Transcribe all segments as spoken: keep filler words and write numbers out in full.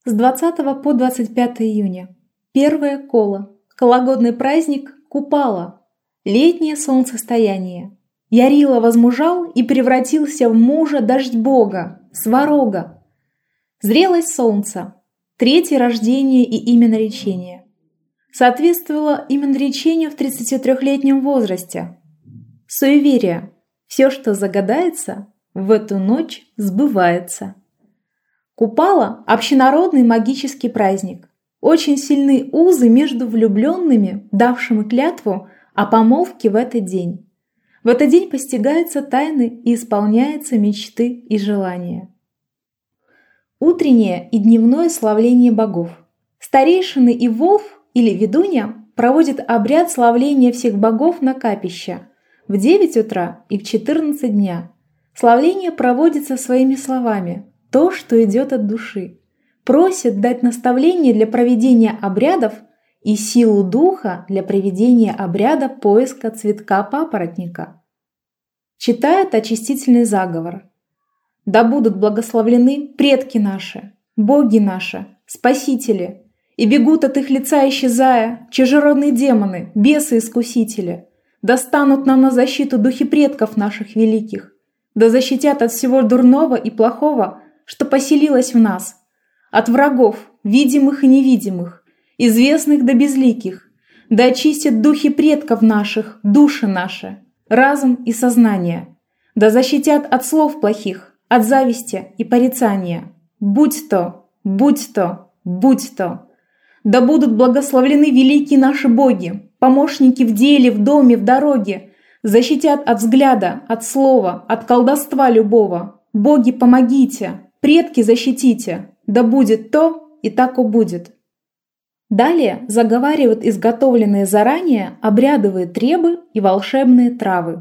С двадцатого по двадцать пятое июня. Первое коло. Кологодный праздник Купала. Летнее солнцестояние. Ярила возмужал и превратился в мужа дождь бога, Сварога. Зрелость солнца. Третье рождение и именоречение. Соответствовало именоречению в тридцатитрёхлетнем возрасте. Суеверие. Все, что загадается, в эту ночь сбывается. Купала – общенародный магический праздник. Очень сильны узы между влюбленными, давшими клятву о помолвке в этот день. В этот день постигаются тайны и исполняются мечты и желания. Утреннее и дневное славление богов. Старейшины и волф или ведунья проводят обряд славления всех богов на капище в девять утра и в четырнадцать дня. Славление проводится своими словами, то, что идет от души. Просят дать наставление для проведения обрядов и силу духа для проведения обряда поиска цветка папоротника. Читают очистительный заговор. Да будут благословлены предки наши, боги наши, спасители, и бегут от их лица, исчезая, чужеродные демоны, бесы-искусители. Да станут нам на защиту духи предков наших великих, да защитят от всего дурного и плохого, что поселилось в нас, от врагов, видимых и невидимых, известных да безликих, да очистят духи предков наших, души наши, разум и сознание, да защитят от слов плохих, от зависти и порицания. Будь то, будь то, будь то. Да будут благословлены великие наши боги, помощники в деле, в доме, в дороге, защитят от взгляда, от слова, от колдовства любого. Боги, помогите! Предки защитите, да будет то, и так и будет. Далее заговаривают изготовленные заранее обрядовые требы и волшебные травы.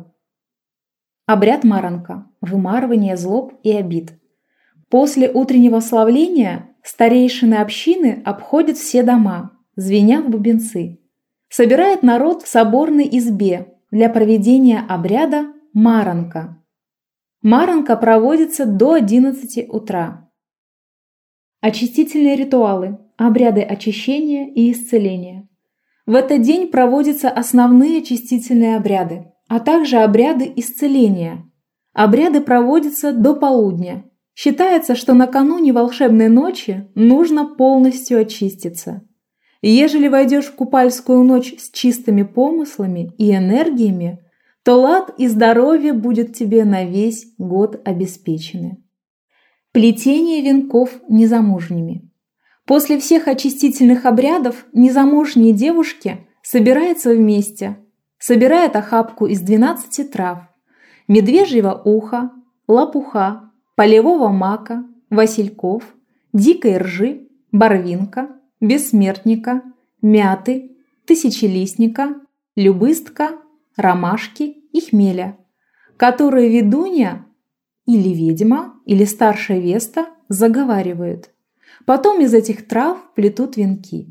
Обряд маранка – вымарывание злоб и обид. После утреннего славления старейшины общины обходят все дома, звеня в бубенцы. Собирает народ в соборной избе для проведения обряда маранка. Маранка проводится до одиннадцати утра. Очистительные ритуалы, обряды очищения и исцеления. В этот день проводятся основные очистительные обряды, а также обряды исцеления. Обряды проводятся до полудня. Считается, что накануне волшебной ночи нужно полностью очиститься. Ежели войдешь в купальскую ночь с чистыми помыслами и энергиями, то лад и здоровье будет тебе на весь год обеспечены. Плетение венков незамужними. После всех очистительных обрядов незамужние девушки собираются вместе, собирают охапку из двенадцати трав: медвежьего уха, лопуха, полевого мака, васильков, дикой ржи, барвинка, бессмертника, мяты, тысячелистника, любыстка, ромашки и хмеля, которые ведунья или ведьма, или старшая веста заговаривают. Потом из этих трав плетут венки.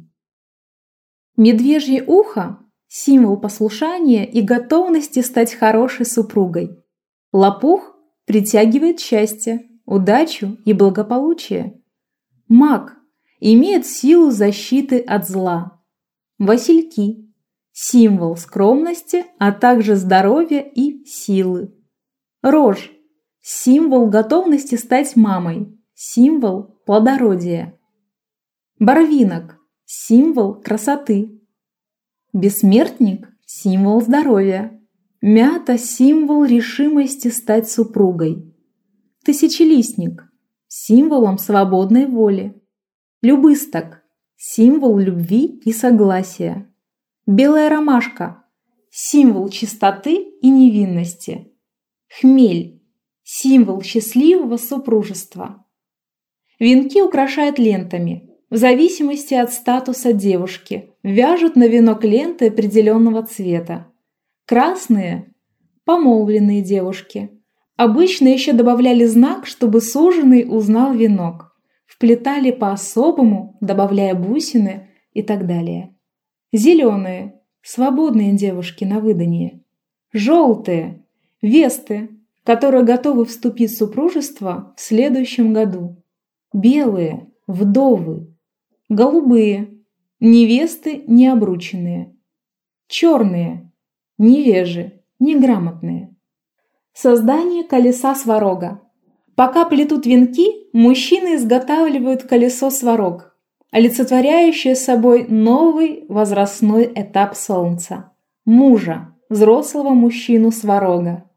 Медвежье ухо – символ послушания и готовности стать хорошей супругой. Лопух притягивает счастье, удачу и благополучие. Маг имеет силу защиты от зла. Васильки – символ скромности, а также здоровья и силы. Рожь – символ готовности стать мамой, символ плодородия. Барвинок – символ красоты. Бессмертник – символ здоровья. Мята – символ решимости стать супругой. Тысячелистник – символом свободной воли. Любысток – символ любви и согласия. Белая ромашка – символ чистоты и невинности. Хмель – символ счастливого супружества. Венки украшают лентами. В зависимости от статуса девушки вяжут на венок ленты определенного цвета. Красные – помолвленные девушки. Обычно еще добавляли знак, чтобы суженый узнал венок. Вплетали по-особому, добавляя бусины и так далее. Зеленые – свободные девушки на выданье. Желтые – весты, которые готовы вступить в супружество в следующем году. Белые вдовы. Голубые – невесты необрученные. Черные – невежи, неграмотные. Создание колеса сварога. Пока плетут венки, мужчины изготавливают колесо сварог, олицетворяющее собой новый возрастной этап солнца – мужа, взрослого мужчину сварога.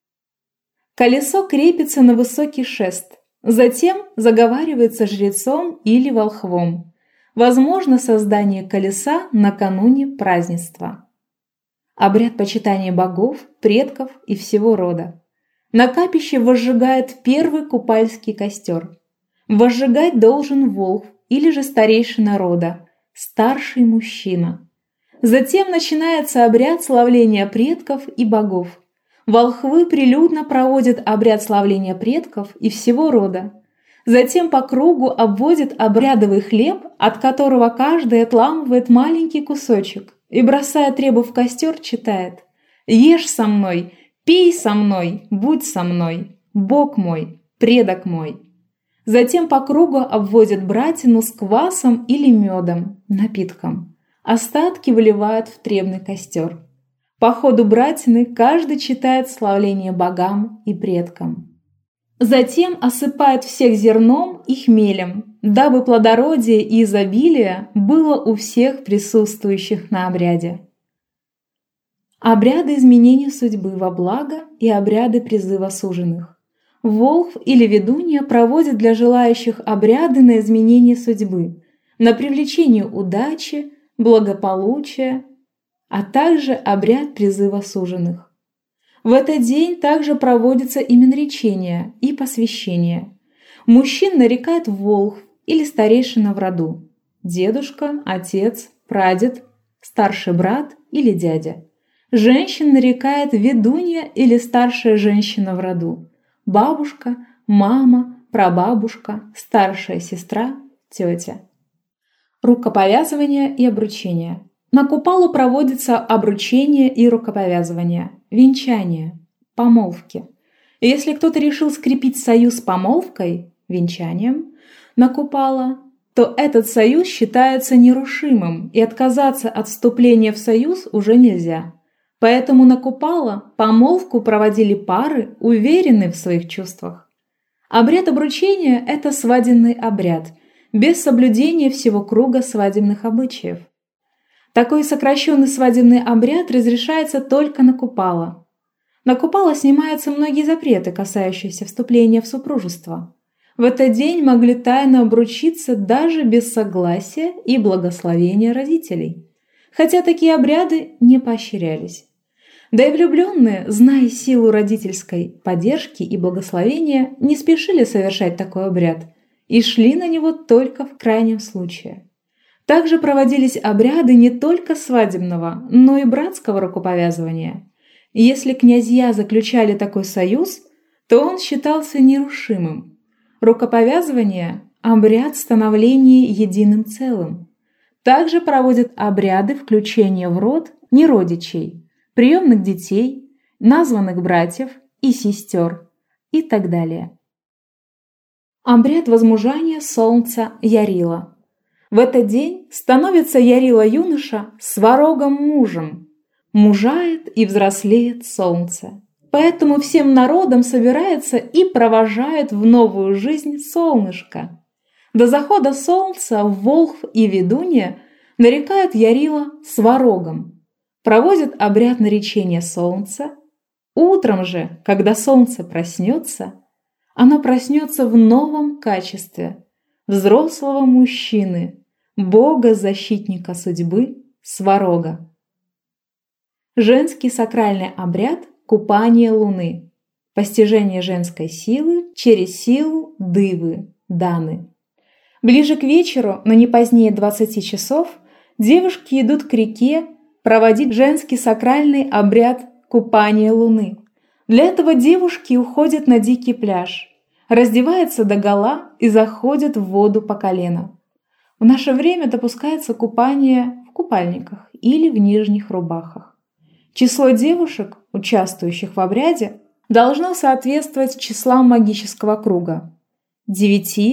Колесо крепится на высокий шест, затем заговаривается жрецом или волхвом. Возможно создание колеса накануне празднества. Обряд почитания богов, предков и всего рода. На капище возжигает первый купальский костер. Возжигать должен волхв или же старейшина рода, старший мужчина. Затем начинается обряд славления предков и богов. Волхвы прилюдно проводят обряд славления предков и всего рода. Затем по кругу обводят обрядовый хлеб, от которого каждый отламывает маленький кусочек и, бросая требу в костер, читает: «Ешь со мной, пей со мной, будь со мной, Бог мой, предок мой». Затем по кругу обводят братину с квасом или медом, напитком. Остатки выливают в требный костер. По ходу братины каждый читает славление богам и предкам. Затем осыпают всех зерном и хмелем, дабы плодородие и изобилие было у всех присутствующих на обряде. Обряды изменения судьбы во благо и обряды призыва суженых. Волхв или ведунья проводят для желающих обряды на изменение судьбы, на привлечение удачи, благополучия, а также обряд призыва суженых. В этот день также проводится именоречение и посвящение. Мужчин нарекает волхв или старейшина в роду, дедушка, отец, прадед, старший брат или дядя. Женщин нарекает ведунья или старшая женщина в роду, бабушка, мама, прабабушка, старшая сестра, тетя. Рукоповязывание и обручение. На Купалу проводится обручение и рукоповязывание, венчание, помолвки. Если кто-то решил скрепить союз помолвкой, венчанием, на Купала, то этот союз считается нерушимым, и отказаться от вступления в союз уже нельзя. Поэтому на Купала помолвку проводили пары, уверенные в своих чувствах. Обряд обручения – это свадебный обряд, без соблюдения всего круга свадебных обычаев. Такой сокращенный свадебный обряд разрешается только на Купала. На Купала снимаются многие запреты, касающиеся вступления в супружество. В этот день могли тайно обручиться даже без согласия и благословения родителей, хотя такие обряды не поощрялись. Да и влюбленные, зная силу родительской поддержки и благословения, не спешили совершать такой обряд и шли на него только в крайнем случае. Также проводились обряды не только свадебного, но и братского рукоповязывания. Если князья заключали такой союз, то он считался нерушимым. Рукоповязывание – обряд становления единым целым. Также проводят обряды включения в род неродичей, приемных детей, названных братьев и сестер и так далее. Обряд возмужания солнца Ярила. В этот день становится Ярила юноша сварогом мужем, мужает и взрослеет солнце. Поэтому всем народом собирается и провожает в новую жизнь солнышко. До захода солнца волхв и ведунья нарекают Ярила сварогом, проводят обряд наречения солнца. Утром же, когда солнце проснется, оно проснется в новом качестве взрослого мужчины, бога-защитника судьбы, сварога. Женский сакральный обряд – купание луны, постижение женской силы через силу дывы, даны. Ближе к вечеру, но не позднее двадцати часов, девушки идут к реке проводить женский сакральный обряд купания луны. Для этого девушки уходят на дикий пляж, раздеваются догола и заходят в воду по колено. В наше время допускается купание в купальниках или в нижних рубахах. Число девушек, участвующих в обряде, должно соответствовать числам магического круга – девяти,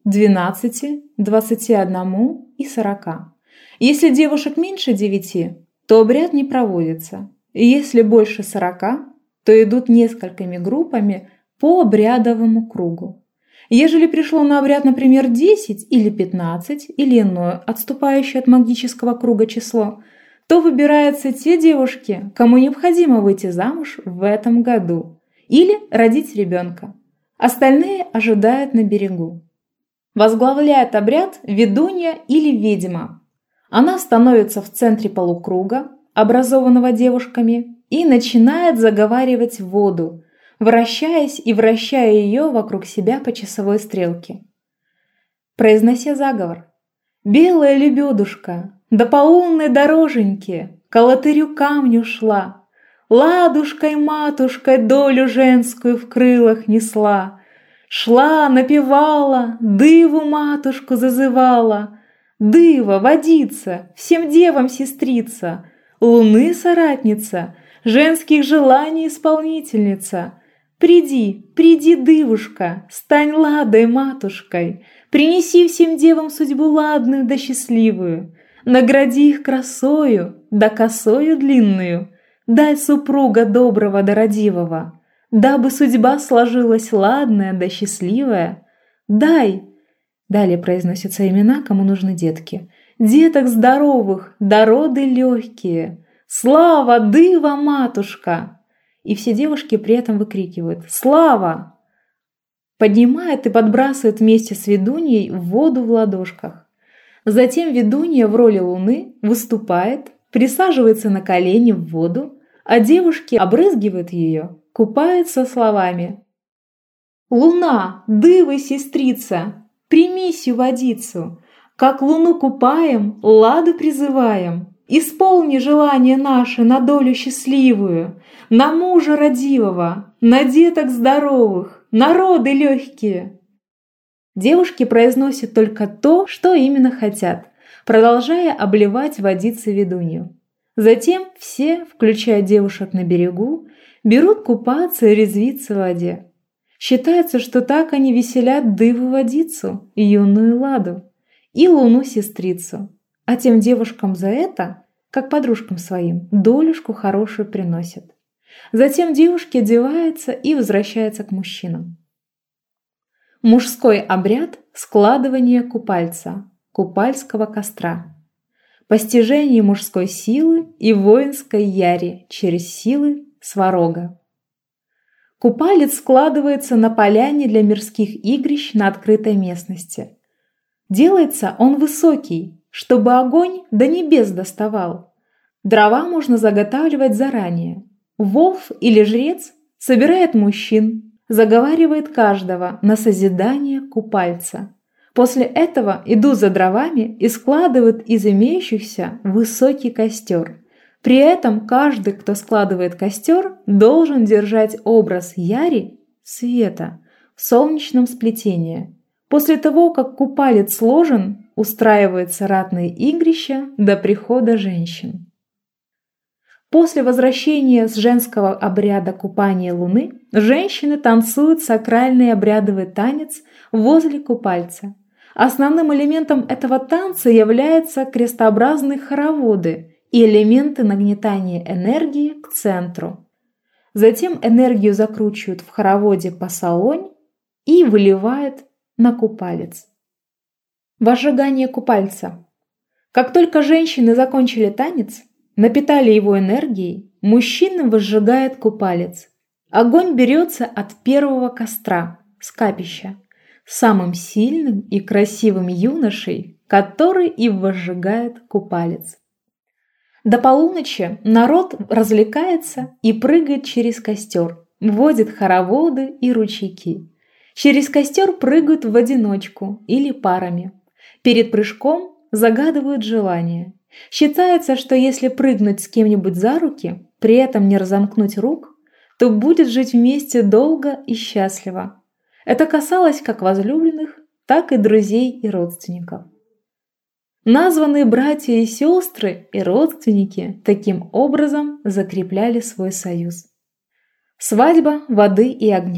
двенадцати, двадцати одного и сорока. Если девушек меньше девяти, то обряд не проводится. И если больше сорока, то идут несколькими группами по обрядовому кругу. Ежели пришло на обряд, например, десять или пятнадцать, или иное, отступающее от магического круга число, то выбираются те девушки, кому необходимо выйти замуж в этом году или родить ребенка. Остальные ожидают на берегу. Возглавляет обряд ведунья или ведьма. Она становится в центре полукруга, образованного девушками, и начинает заговаривать воду, вращаясь и вращая ее вокруг себя по часовой стрелке. Произнося заговор: «Белая лебедушка, до полунной дороженьки, к алтарю камню шла, ладушкой-матушкой долю женскую в крылах несла, шла, напевала, дыву матушку зазывала, дыва, водица, всем девам сестрица, луны соратница, женских желаний исполнительница. Приди, приди, дывушка, стань ладой матушкой, принеси всем девам судьбу ладную да счастливую, награди их красою да косою длинную, дай супруга доброго да родивого, дабы судьба сложилась ладная да счастливая, дай». Далее произносятся имена, кому нужны детки. «Деток здоровых, да роды легкие, слава, дыва, матушка!» И все девушки при этом выкрикивают «Слава!», поднимает и подбрасывает вместе с ведуньей воду в ладошках. Затем ведунья в роли луны выступает, присаживается на колени в воду, а девушки обрызгивают ее, купаются словами: «Луна, дывы, сестрица, прими сю водицу, как луну купаем, ладу призываем. Исполни желание наше на долю счастливую, на мужа родивого, на деток здоровых, на роды легкие». Девушки произносят только то, что именно хотят, продолжая обливать водицей ведунью. Затем все, включая девушек на берегу, берут купаться и резвиться в воде. Считается, что так они веселят дыву-водицу, юную ладу, и луну-сестрицу, а тем девушкам за это, как подружкам своим, долюшку хорошую приносят. Затем девушки одеваются и возвращаются к мужчинам. Мужской обряд складывания купальца, купальского костра. Постижение мужской силы и воинской яри через силы сварога. Купалец складывается на поляне для мирских игрищ на открытой местности. Делается он высокий, чтобы огонь до небес доставал. Дрова можно заготавливать заранее. Волхв или жрец собирает мужчин, заговаривает каждого на созидание купальца. После этого идут за дровами и складывают из имеющихся высокий костер. При этом каждый, кто складывает костер, должен держать образ яри, света, в солнечном сплетении. После того, как купалец сложен, устраиваются ратные игрища до прихода женщин. После возвращения с женского обряда купания Луны женщины танцуют сакральный обрядовый танец возле купальца. Основным элементом этого танца являются крестообразные хороводы и элементы нагнетания энергии к центру. Затем энергию закручивают в хороводе по солонь и выливают на купалец. Возжигание купальца. Как только женщины закончили танец, напитали его энергией, мужчина возжигает купалец. Огонь берется от первого костра, с капища, самым сильным и красивым юношей, который и возжигает купалец. До полуночи народ развлекается и прыгает через костер, вводит хороводы и ручейки. Через костер прыгают в одиночку или парами. Перед прыжком загадывают желание. Считается, что если прыгнуть с кем-нибудь за руки, при этом не разомкнуть рук, то будет жить вместе долго и счастливо. Это касалось как возлюбленных, так и друзей и родственников. Названные братья и сестры и родственники таким образом закрепляли свой союз. Свадьба воды и огня.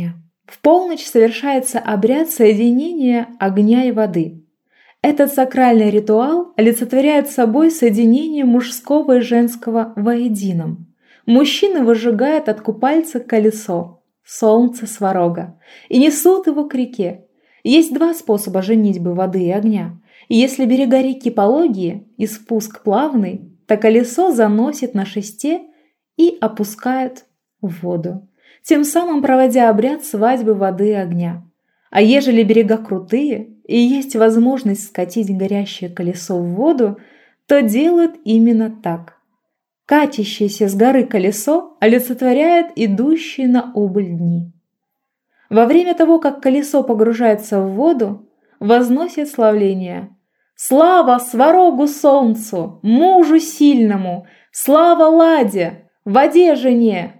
В полночь совершается обряд соединения огня и воды. Этот сакральный ритуал олицетворяет собой соединение мужского и женского воедином. Мужчины выжигают от купальца колесо, солнце сварога, и несут его к реке. Есть два способа женитьбы воды и огня. И если берега реки пологие и спуск плавный, то колесо заносит на шесте и опускает в воду, тем самым проводя обряд свадьбы воды и огня. А ежели берега крутые и есть возможность скатить горящее колесо в воду, то делают именно так. Катящееся с горы колесо олицетворяет идущие на убыль дни. Во время того, как колесо погружается в воду, возносят славление: «Слава сварогу солнцу, мужу сильному! Слава ладе, воде жене!»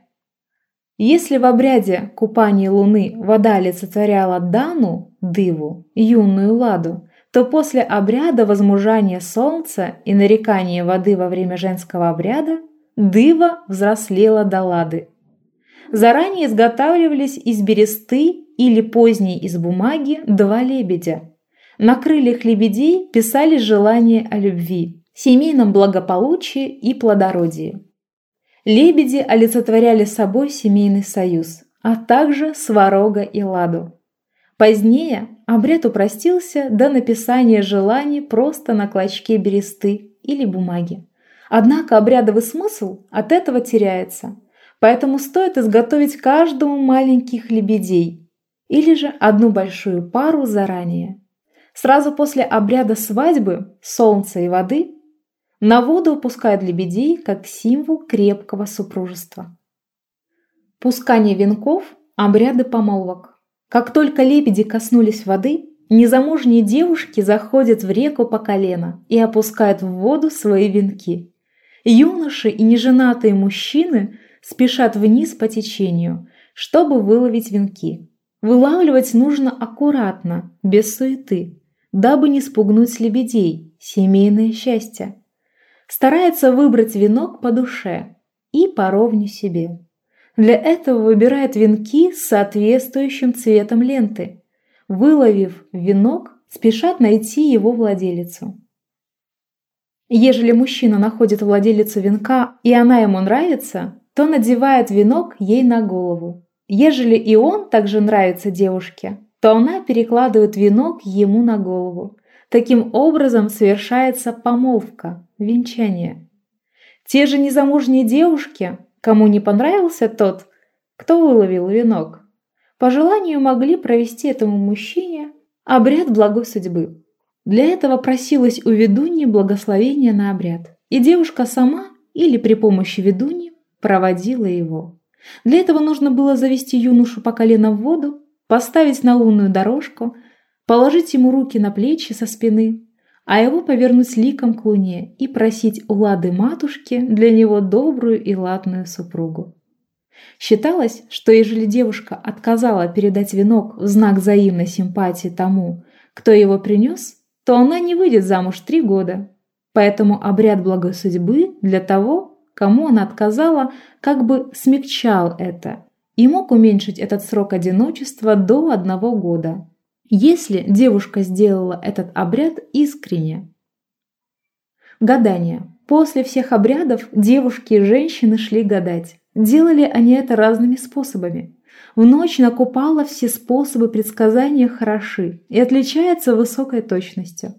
Если в обряде купания луны вода олицетворяла Дану, Диву, юную ладу, то после обряда возмужания солнца и нарекания воды во время женского обряда Дива взрослела до лады. Заранее изготавливались из бересты или поздней из бумаги два лебедя. На крыльях лебедей писали желания о любви, семейном благополучии и плодородии. Лебеди олицетворяли собой семейный союз, а также сварога и ладу. Позднее обряд упростился до написания желаний просто на клочке бересты или бумаги. Однако обрядовый смысл от этого теряется, поэтому стоит изготовить каждому маленьких лебедей или же одну большую пару заранее. Сразу после обряда свадьбы солнца и воды на воду опускают лебедей как символ крепкого супружества. Пускание венков – обряды помолвок. Как только лебеди коснулись воды, незамужние девушки заходят в реку по колено и опускают в воду свои венки. Юноши и неженатые мужчины спешат вниз по течению, чтобы выловить венки. Вылавливать нужно аккуратно, без суеты, дабы не спугнуть лебедей, семейное счастье. Старается выбрать венок по душе и поровню себе. Для этого выбирает венки с соответствующим цветом ленты. Выловив венок, спешат найти его владелицу. Ежели мужчина находит владелицу венка и она ему нравится, то надевает венок ей на голову. Ежели и он также нравится девушке, то она перекладывает венок ему на голову. Таким образом совершается помолвка, венчание. Те же незамужние девушки, кому не понравился тот, кто выловил венок, по желанию могли провести этому мужчине обряд благой судьбы. Для этого просилось у ведуньи благословение на обряд, и девушка сама или при помощи ведуньи проводила его. Для этого нужно было завести юношу по колено в воду, поставить на лунную дорожку, положить ему руки на плечи со спины, а его повернуть ликом к луне и просить у лады матушки для него добрую и ладную супругу. Считалось, что ежели девушка отказала передать венок в знак взаимной симпатии тому, кто его принес, то она не выйдет замуж три года. Поэтому обряд благой судьбы для того, кому она отказала, как бы смягчал это и мог уменьшить этот срок одиночества до одного года, если девушка сделала этот обряд искренне. Гадание. После всех обрядов девушки и женщины шли гадать. Делали они это разными способами. В ночь на Купала все способы предсказания хороши и отличаются высокой точностью.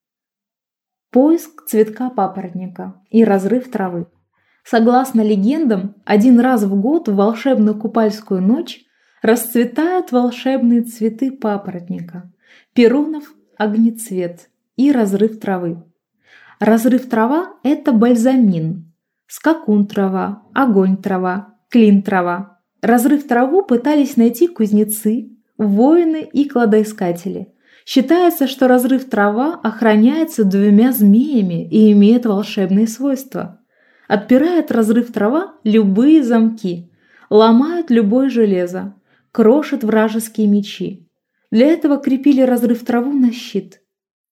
Поиск цветка папоротника и разрыв травы. Согласно легендам, один раз в год в волшебную купальскую ночь расцветают волшебные цветы папоротника, перунов, огнецвет и разрыв травы. Разрыв трава – это бальзамин, скакун трава, огонь трава, клин трава. Разрыв траву пытались найти кузнецы, воины и кладоискатели. Считается, что разрыв трава охраняется двумя змеями и имеет волшебные свойства. Отпирает разрыв трава любые замки, ломает любое железо, крошит вражеские мечи. Для этого крепили разрыв траву на щит.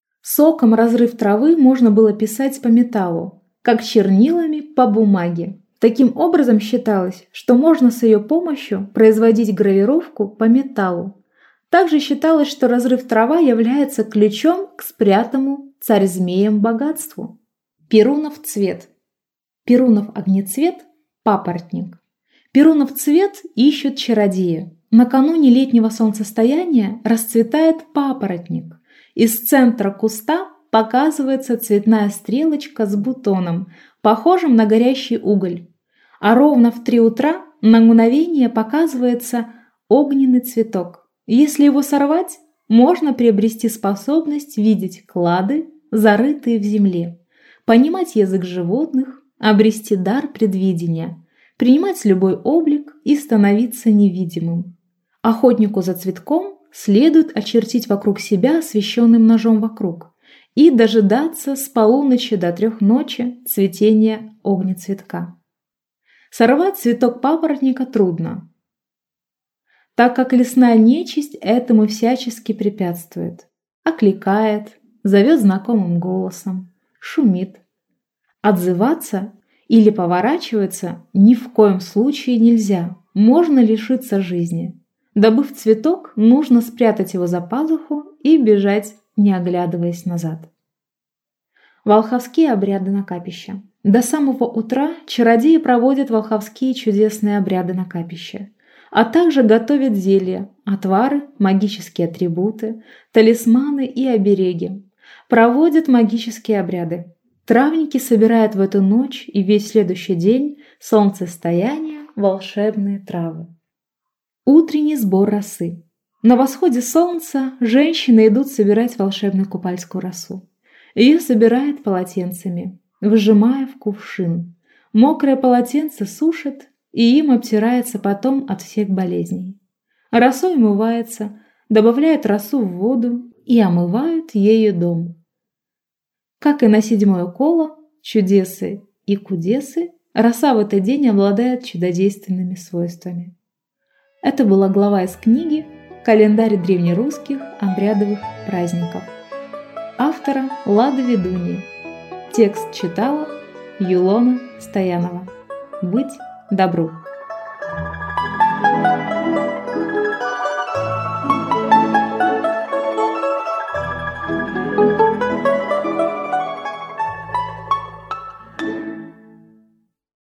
Соком разрыв травы можно было писать по металлу, как чернилами по бумаге. Таким образом считалось, что можно с ее помощью производить гравировку по металлу. Также считалось, что разрыв трава является ключом к спрятанному царь-змеем богатству. Перунов цвет. Перунов огнецвет – папоротник. Перунов цвет ищут чародеи. Накануне летнего солнцестояния расцветает папоротник. Из центра куста показывается цветная стрелочка с бутоном, похожим на горящий уголь. А ровно в три утра на мгновение показывается огненный цветок. Если его сорвать, можно приобрести способность видеть клады, зарытые в земле, понимать язык животных, обрести дар предвидения, принимать любой облик и становиться невидимым. Охотнику за цветком следует очертить вокруг себя освещенным ножом вокруг и дожидаться с полуночи до трех ночи цветения огнецветка. Сорвать цветок папоротника трудно, так как лесная нечисть этому всячески препятствует, окликает, зовет знакомым голосом, шумит. Отзываться или поворачиваться ни в коем случае нельзя, можно лишиться жизни. Добыв цветок, нужно спрятать его за пазуху и бежать, не оглядываясь назад. Волховские обряды на капище. До самого утра чародеи проводят волховские чудесные обряды на капище, а также готовят зелья, отвары, магические атрибуты, талисманы и обереги. Проводят магические обряды. Травники собирают в эту ночь и весь следующий день солнцестояния волшебные травы. Утренний сбор росы. На восходе солнца женщины идут собирать волшебную купальскую росу. Ее собирают полотенцами, выжимая в кувшин. Мокрое полотенце сушат, и им обтирается потом от всех болезней. Росой умывается, добавляют росу в воду и омывают ею дом. Как и на седьмое коло, чудесы и кудесы, роса в этот день обладает чудодейственными свойствами. Это была глава из книги «Календарь древнерусских обрядовых праздников» автора Лады Ведуньи. Текст читала Юлона Стоянова. Быть добру! Thank you.